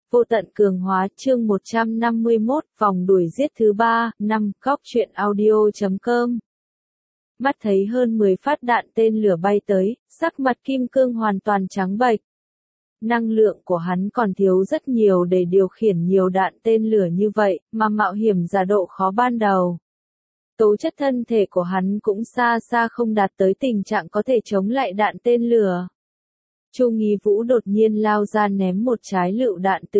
Vô tận cường hóa chương 151 vòng đuổi giết thứ 3, 5 góc truyện audio.com. Mắt thấy hơn 10 phát đạn tên lửa bay tới, sắc mặt Kim Cương hoàn toàn trắng bệch. Năng lượng của hắn còn thiếu rất nhiều để điều khiển nhiều đạn tên lửa như vậy, mà mạo hiểm giả độ khó ban đầu. Tố chất thân thể của hắn cũng xa xa không đạt tới tình trạng có thể chống lại đạn tên lửa. Chu Nghi Vũ đột nhiên lao ra ném một trái lựu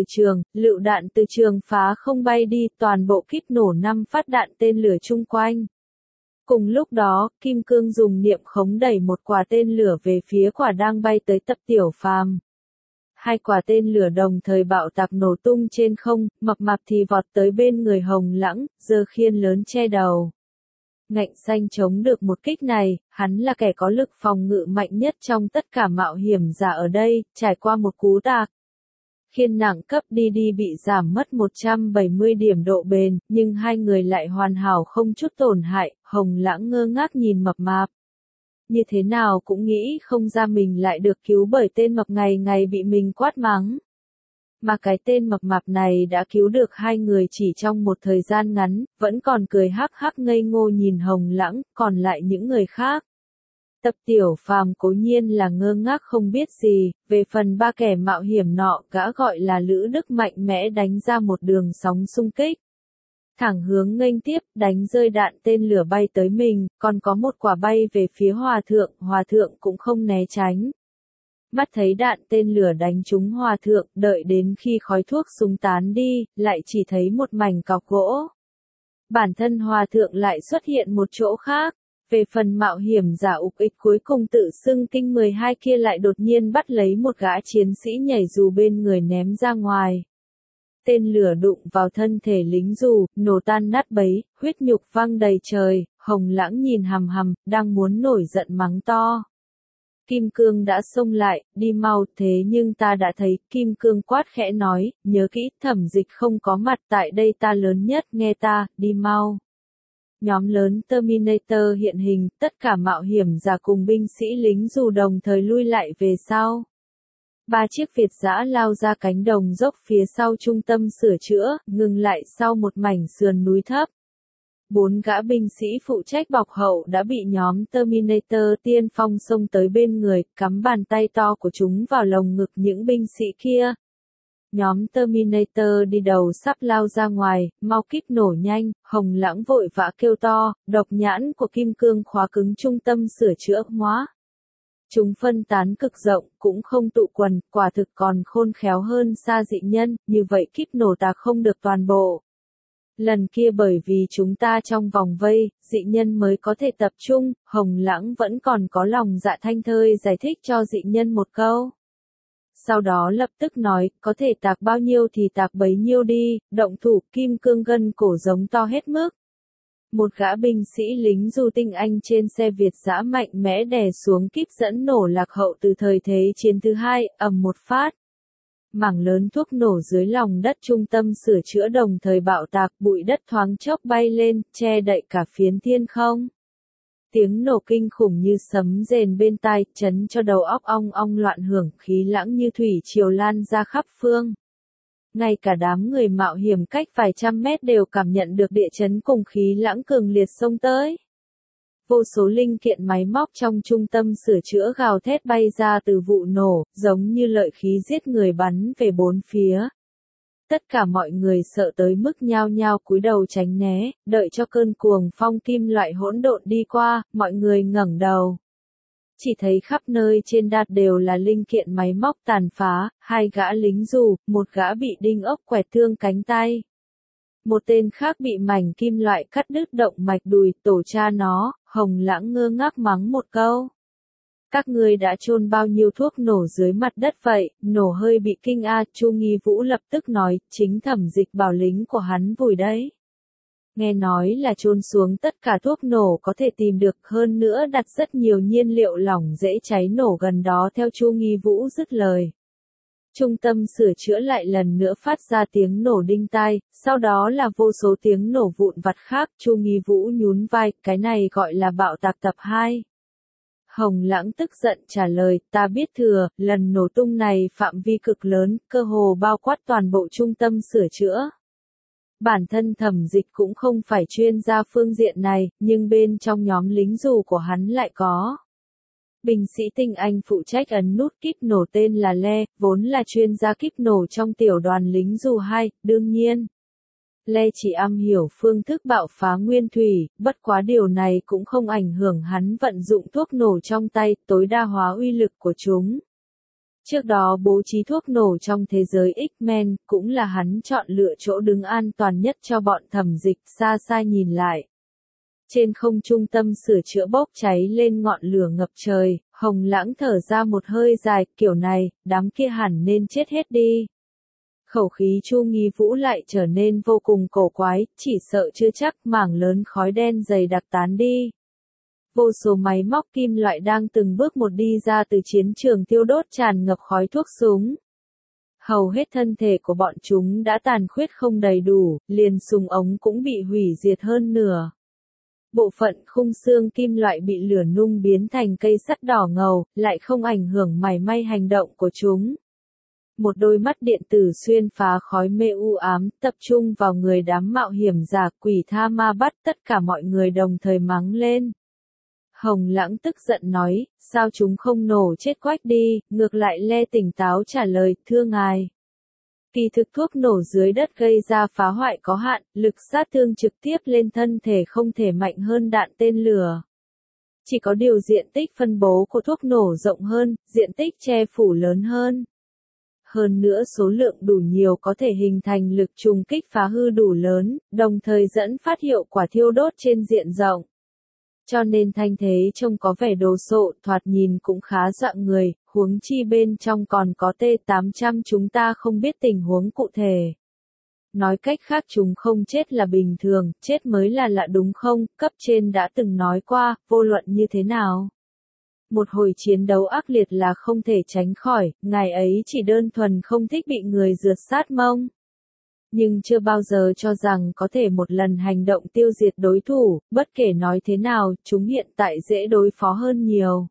đạn từ trường phá không bay đi, toàn bộ kíp nổ 5 phát đạn tên lửa chung quanh. Cùng lúc đó, Kim Cương dùng niệm khống đẩy một quả tên lửa về phía quả đang bay tới Tập Tiểu Phàm. Hai quả tên lửa đồng thời bạo tạc nổ tung trên không, Mập Mạp thì vọt tới bên người Hồng Lãng, giơ khiên lớn che đầu. Ngạnh xanh chống được một kích này, hắn là kẻ có lực phòng ngự mạnh nhất trong tất cả mạo hiểm giả ở đây, trải qua một cú tạc. Khiên nặng cấp đi bị giảm mất 170 điểm độ bền, nhưng hai người lại hoàn hảo không chút tổn hại. Hồng Lãng ngơ ngác nhìn Mập Mạp. Như thế nào cũng nghĩ không ra mình lại được cứu bởi tên mập ngày ngày bị mình quát mắng. Mà cái tên Mập Mạp này đã cứu được hai người chỉ trong một thời gian ngắn, vẫn còn cười hắc hắc ngây ngô nhìn Hồng Lãng, còn lại những người khác. Tập Tiểu Phàm cố nhiên là ngơ ngác không biết gì, về phần ba kẻ mạo hiểm nọ, gã gọi là Lữ Đức mạnh mẽ đánh ra một đường sóng xung kích. Thẳng hướng nghênh tiếp, đánh rơi đạn tên lửa bay tới mình, còn có một quả bay về phía Hòa Thượng cũng không né tránh. Mắt thấy đạn tên lửa đánh trúng Hòa Thượng, đợi đến khi khói thuốc súng tán đi, lại chỉ thấy một mảnh cọc gỗ. Bản thân Hòa Thượng lại xuất hiện một chỗ khác. Về phần mạo hiểm giả ục ịch cuối cùng tự xưng kinh 12 kia lại đột nhiên bắt lấy một gã chiến sĩ nhảy dù bên người ném ra ngoài. Tên lửa đụng vào thân thể lính dù, nổ tan nát bấy, huyết nhục văng đầy trời. Hồng Lãng nhìn hằm, đang muốn nổi giận mắng to. Kim Cương đã xông lại, đi mau, thế nhưng ta đã thấy. Kim Cương quát khẽ nói, nhớ kỹ, Thẩm Dịch không có mặt tại đây, ta lớn nhất, nghe ta, đi mau. Nhóm lớn Terminator hiện hình, tất cả mạo hiểm giả cùng binh sĩ lính dù đồng thời lui lại về sau. 3 chiếc Việt dã lao ra cánh đồng dốc phía sau trung tâm sửa chữa, ngừng lại sau một mảnh sườn núi thấp. 4 gã binh sĩ phụ trách bọc hậu đã bị nhóm Terminator tiên phong xông tới bên người, cắm bàn tay to của chúng vào lồng ngực những binh sĩ kia. Nhóm Terminator đi đầu sắp lao ra ngoài, mau kíp nổ nhanh. Hồng Lãng vội vã kêu to, độc nhãn của Kim Cương khóa cứng trung tâm sửa chữa hóa. Chúng phân tán cực rộng, cũng không tụ quần, quả thực còn khôn khéo hơn xa dị nhân, như vậy kíp nổ ta không được toàn bộ. Lần kia bởi vì chúng ta trong vòng vây, dị nhân mới có thể tập trung. Hồng Lãng vẫn còn có lòng dạ thanh thơi giải thích cho dị nhân một câu. Sau đó lập tức nói, có thể tạc bao nhiêu thì tạc bấy nhiêu đi, động thủ. Kim Cương gân cổ giống to hết mức. Một gã binh sĩ lính dù tinh anh trên xe Việt dã mạnh mẽ đè xuống kíp dẫn nổ lạc hậu từ thời Thế chiến thứ 2, ầm một phát. Mảng lớn thuốc nổ dưới lòng đất trung tâm sửa chữa đồng thời bạo tạc, bụi đất thoáng chốc bay lên, che đậy cả phiến thiên không. Tiếng nổ kinh khủng như sấm rền bên tai, chấn cho đầu óc ong ong loạn hưởng, khí lãng như thủy triều lan ra khắp phương. Ngay cả đám người mạo hiểm cách vài trăm mét đều cảm nhận được địa chấn cùng khí lãng cường liệt xông tới. Vô số linh kiện máy móc trong trung tâm sửa chữa gào thét bay ra từ vụ nổ, giống như lợi khí giết người bắn về bốn phía. Tất cả mọi người sợ tới mức nhao nhao cúi đầu tránh né, đợi cho cơn cuồng phong kim loại hỗn độn đi qua, mọi người ngẩng đầu. Chỉ thấy khắp nơi trên đạt đều là linh kiện máy móc tàn phá, 2 gã lính dù, một gã bị đinh ốc quẹt thương cánh tay. Một tên khác bị mảnh kim loại cắt đứt động mạch đùi, tổ cha nó. Hồng Lãng ngơ ngác mắng một câu. Các ngươi đã chôn bao nhiêu thuốc nổ dưới mặt đất vậy? Nổ hơi bị kinh a. Chu Nghi Vũ lập tức nói, chính Thẩm Dịch bảo lính của hắn vùi đấy. Nghe nói là chôn xuống tất cả thuốc nổ có thể tìm được, hơn nữa đặt rất nhiều nhiên liệu lỏng dễ cháy nổ gần đó. Theo Chu Nghi Vũ dứt lời, trung tâm sửa chữa lại lần nữa phát ra tiếng nổ đinh tai, sau đó là vô số tiếng nổ vụn vặt khác. Chu Nghi Vũ nhún vai, cái này gọi là bạo tạc tập 2. Hồng Lãng tức giận trả lời, ta biết thừa, lần nổ tung này phạm vi cực lớn, cơ hồ bao quát toàn bộ trung tâm sửa chữa. Bản thân Thẩm Dịch cũng không phải chuyên gia phương diện này, nhưng bên trong nhóm lính dù của hắn lại có. Binh sĩ tinh Anh phụ trách ấn nút kíp nổ tên là Le, vốn là chuyên gia kíp nổ trong tiểu đoàn lính dù 2, đương nhiên. Le chỉ am hiểu phương thức bạo phá nguyên thủy, bất quá điều này cũng không ảnh hưởng hắn vận dụng thuốc nổ trong tay, tối đa hóa uy lực của chúng. Trước đó bố trí thuốc nổ trong thế giới X-Men, cũng là hắn chọn lựa chỗ đứng an toàn nhất cho bọn Thẩm Dịch. Xa xa nhìn lại. Trên không trung tâm sửa chữa bốc cháy lên ngọn lửa ngập trời, Hồng Lãng thở ra một hơi dài, kiểu này, đám kia hẳn nên chết hết đi. Khẩu khí Chu Nghi Vũ lại trở nên vô cùng cổ quái, chỉ sợ chưa chắc mảng lớn khói đen dày đặc tán đi. Vô số máy móc kim loại đang từng bước một đi ra từ chiến trường thiêu đốt tràn ngập khói thuốc súng. Hầu hết thân thể của bọn chúng đã tàn khuyết không đầy đủ, liền súng ống cũng bị hủy diệt hơn nửa. Bộ phận khung xương kim loại bị lửa nung biến thành cây sắt đỏ ngầu, lại không ảnh hưởng mảy may hành động của chúng. Một đôi mắt điện tử xuyên phá khói mê u ám, tập trung vào người đám mạo hiểm giả quỷ tha ma bắt, tất cả mọi người đồng thời mắng lên. Hồng Lãng tức giận nói, sao chúng không nổ chết quách đi, ngược lại Le tỉnh táo trả lời, thưa ngài. Kỳ thực thuốc nổ dưới đất gây ra phá hoại có hạn, lực sát thương trực tiếp lên thân thể không thể mạnh hơn đạn tên lửa. Chỉ có điều diện tích phân bố của thuốc nổ rộng hơn, diện tích che phủ lớn hơn. Hơn nữa số lượng đủ nhiều có thể hình thành lực trùng kích phá hư đủ lớn, đồng thời dẫn phát hiệu quả thiêu đốt trên diện rộng. Cho nên thanh thế trông có vẻ đồ sộ, thoạt nhìn cũng khá dọa người, huống chi bên trong còn có T-800, chúng ta không biết tình huống cụ thể. Nói cách khác chúng không chết là bình thường, chết mới là lạ đúng không, cấp trên đã từng nói qua, vô luận như thế nào. Một hồi chiến đấu ác liệt là không thể tránh khỏi, ngài ấy chỉ đơn thuần không thích bị người rượt sát mông. Nhưng chưa bao giờ cho rằng có thể một lần hành động tiêu diệt đối thủ, bất kể nói thế nào, chúng hiện tại dễ đối phó hơn nhiều.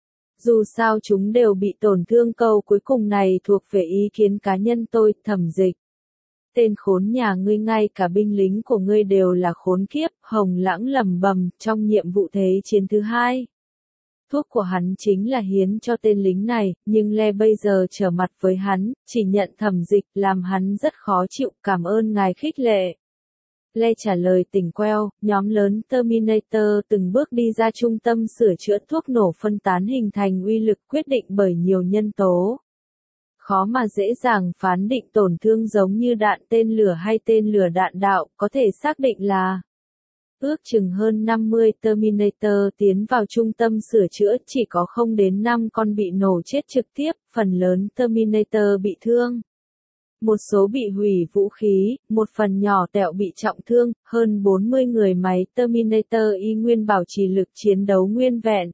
Dù sao chúng đều bị tổn thương, câu cuối cùng này thuộc về ý kiến cá nhân tôi, Thẩm Dịch. Tên khốn nhà ngươi, ngay cả binh lính của ngươi đều là khốn kiếp, Hồng Lãng lẩm bẩm trong nhiệm vụ thế chiến thứ 2. Thuốc của hắn chính là hiến cho tên lính này, nhưng Le bây giờ trở mặt với hắn, chỉ nhận Thẩm Dịch, làm hắn rất khó chịu, cảm ơn ngài khích lệ. Le trả lời tỉnh queo, nhóm lớn Terminator từng bước đi ra trung tâm sửa chữa, thuốc nổ phân tán hình thành uy lực quyết định bởi nhiều nhân tố. Khó mà dễ dàng phán định tổn thương giống như đạn tên lửa hay tên lửa đạn đạo, có thể xác định là ước chừng hơn 50 Terminator tiến vào trung tâm sửa chữa, chỉ có 0 đến 5 con bị nổ chết trực tiếp, phần lớn Terminator bị thương. Một số bị hủy vũ khí, một phần nhỏ tẹo bị trọng thương, hơn 40 người máy Terminator y nguyên bảo trì lực chiến đấu nguyên vẹn.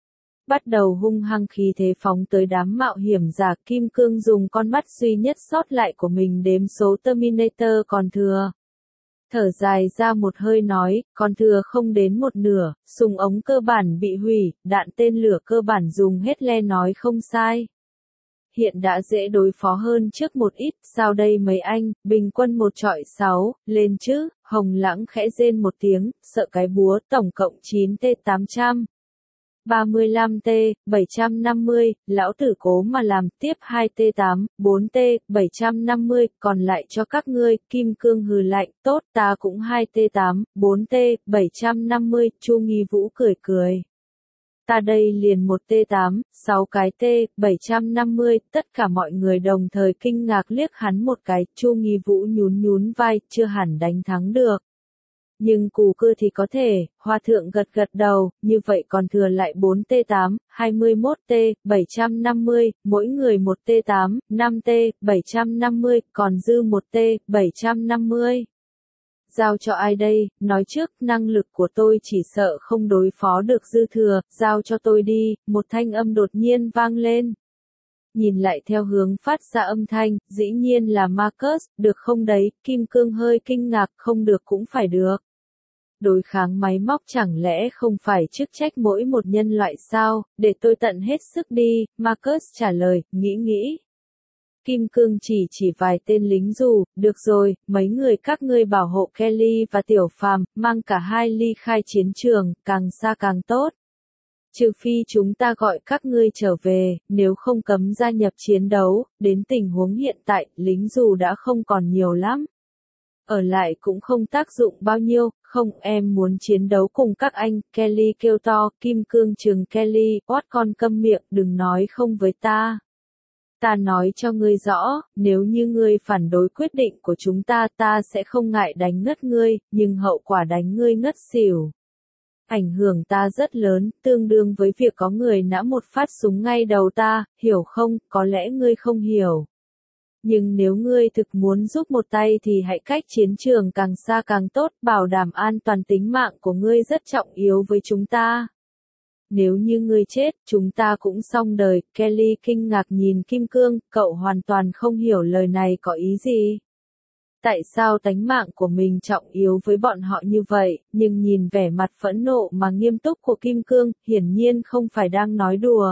Bắt đầu hung hăng khí thế phóng tới đám mạo hiểm giả, Kim Cương dùng con mắt duy nhất sót lại của mình đếm số Terminator còn thừa. Thở dài ra một hơi nói, còn thừa không đến một nửa, súng ống cơ bản bị hủy, đạn tên lửa cơ bản dùng hết. Le nói không sai. Hiện đã dễ đối phó hơn trước một ít, sao đây mấy anh, bình quân 1 chọi 6, lên chứ, Hồng Lãng khẽ rên một tiếng, sợ cái búa, tổng cộng 9 T-800. 35T-750, lão tử cố mà làm, tiếp 2T-8, 4T-750, còn lại cho các ngươi, Kim Cương hừ lạnh, tốt, ta cũng 2T-8, 4T-750, Chu Nghi Vũ cười cười. Ta đây liền 1T-8, 6 cái T-750, tất cả mọi người đồng thời kinh ngạc liếc hắn một cái, Chu Nghi Vũ nhún vai, chưa hẳn đánh thắng được. Nhưng cù cưa thì có thể, Hòa thượng gật đầu, như vậy còn thừa lại 4T-8, 21T-750, mỗi người 1T-8, 5T-750, còn dư 1T-750. Giao cho ai đây, nói trước, năng lực của tôi chỉ sợ không đối phó được dư thừa, giao cho tôi đi, một thanh âm đột nhiên vang lên. Nhìn lại theo hướng phát ra âm thanh, dĩ nhiên là Marcus, được không đấy, Kim Cương hơi kinh ngạc, không được cũng phải được. đối kháng máy móc chẳng lẽ không phải chức trách mỗi một nhân loại sao, để tôi tận hết sức đi, Marcus trả lời, nghĩ. Kim Cương chỉ vài tên lính dù, được rồi, mấy người các ngươi bảo hộ Kelly và Tiểu Phàm, mang cả hai ly khai chiến trường, càng xa càng tốt. Trừ phi chúng ta gọi các ngươi trở về, nếu không cấm gia nhập chiến đấu, đến tình huống hiện tại, lính dù đã không còn nhiều lắm. Ở lại cũng không tác dụng bao nhiêu, không em muốn chiến đấu cùng các anh, Kelly kêu to, Kim Cương trừng Kelly, oát con câm miệng, đừng nói không với ta. Ta nói cho ngươi rõ, nếu như ngươi phản đối quyết định của chúng ta sẽ không ngại đánh ngất ngươi, nhưng hậu quả đánh ngươi ngất xỉu. Ảnh hưởng ta rất lớn, tương đương với việc có người nã một phát súng ngay đầu ta, hiểu không, có lẽ ngươi không hiểu. Nhưng nếu ngươi thực muốn giúp một tay thì hãy cách chiến trường càng xa càng tốt, bảo đảm an toàn tính mạng của ngươi rất trọng yếu với chúng ta. Nếu như ngươi chết, chúng ta cũng xong đời, Kelly kinh ngạc nhìn Kim Cương, cậu hoàn toàn không hiểu lời này có ý gì. Tại sao tánh mạng của mình trọng yếu với bọn họ như vậy, nhưng nhìn vẻ mặt phẫn nộ mà nghiêm túc của Kim Cương, hiển nhiên không phải đang nói đùa.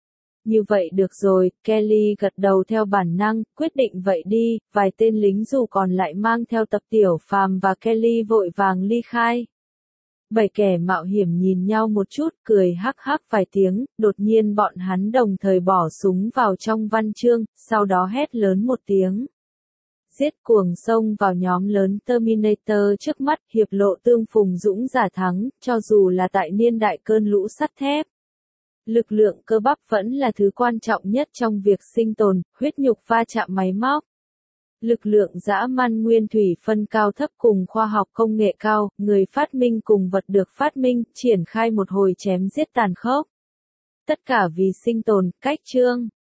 Như vậy được rồi, Kelly gật đầu theo bản năng, quyết định vậy đi, vài tên lính dù còn lại mang theo tập Tiểu Phàm và Kelly vội vàng ly khai. Bảy kẻ mạo hiểm nhìn nhau một chút, cười hắc hắc vài tiếng, đột nhiên bọn hắn đồng thời bỏ súng vào trong văn chương, sau đó hét lớn một tiếng. Giết cuồng xông vào nhóm lớn Terminator trước mắt, hiệp lộ tương phùng dũng giả thắng, cho dù là tại niên đại cơn lũ sắt thép. Lực lượng cơ bắp vẫn là thứ quan trọng nhất trong việc sinh tồn, huyết nhục va chạm máy móc. Lực lượng dã man nguyên thủy phân cao thấp cùng khoa học công nghệ cao, người phát minh cùng vật được phát minh, triển khai một hồi chém giết tàn khốc. Tất cả vì sinh tồn, cách chương.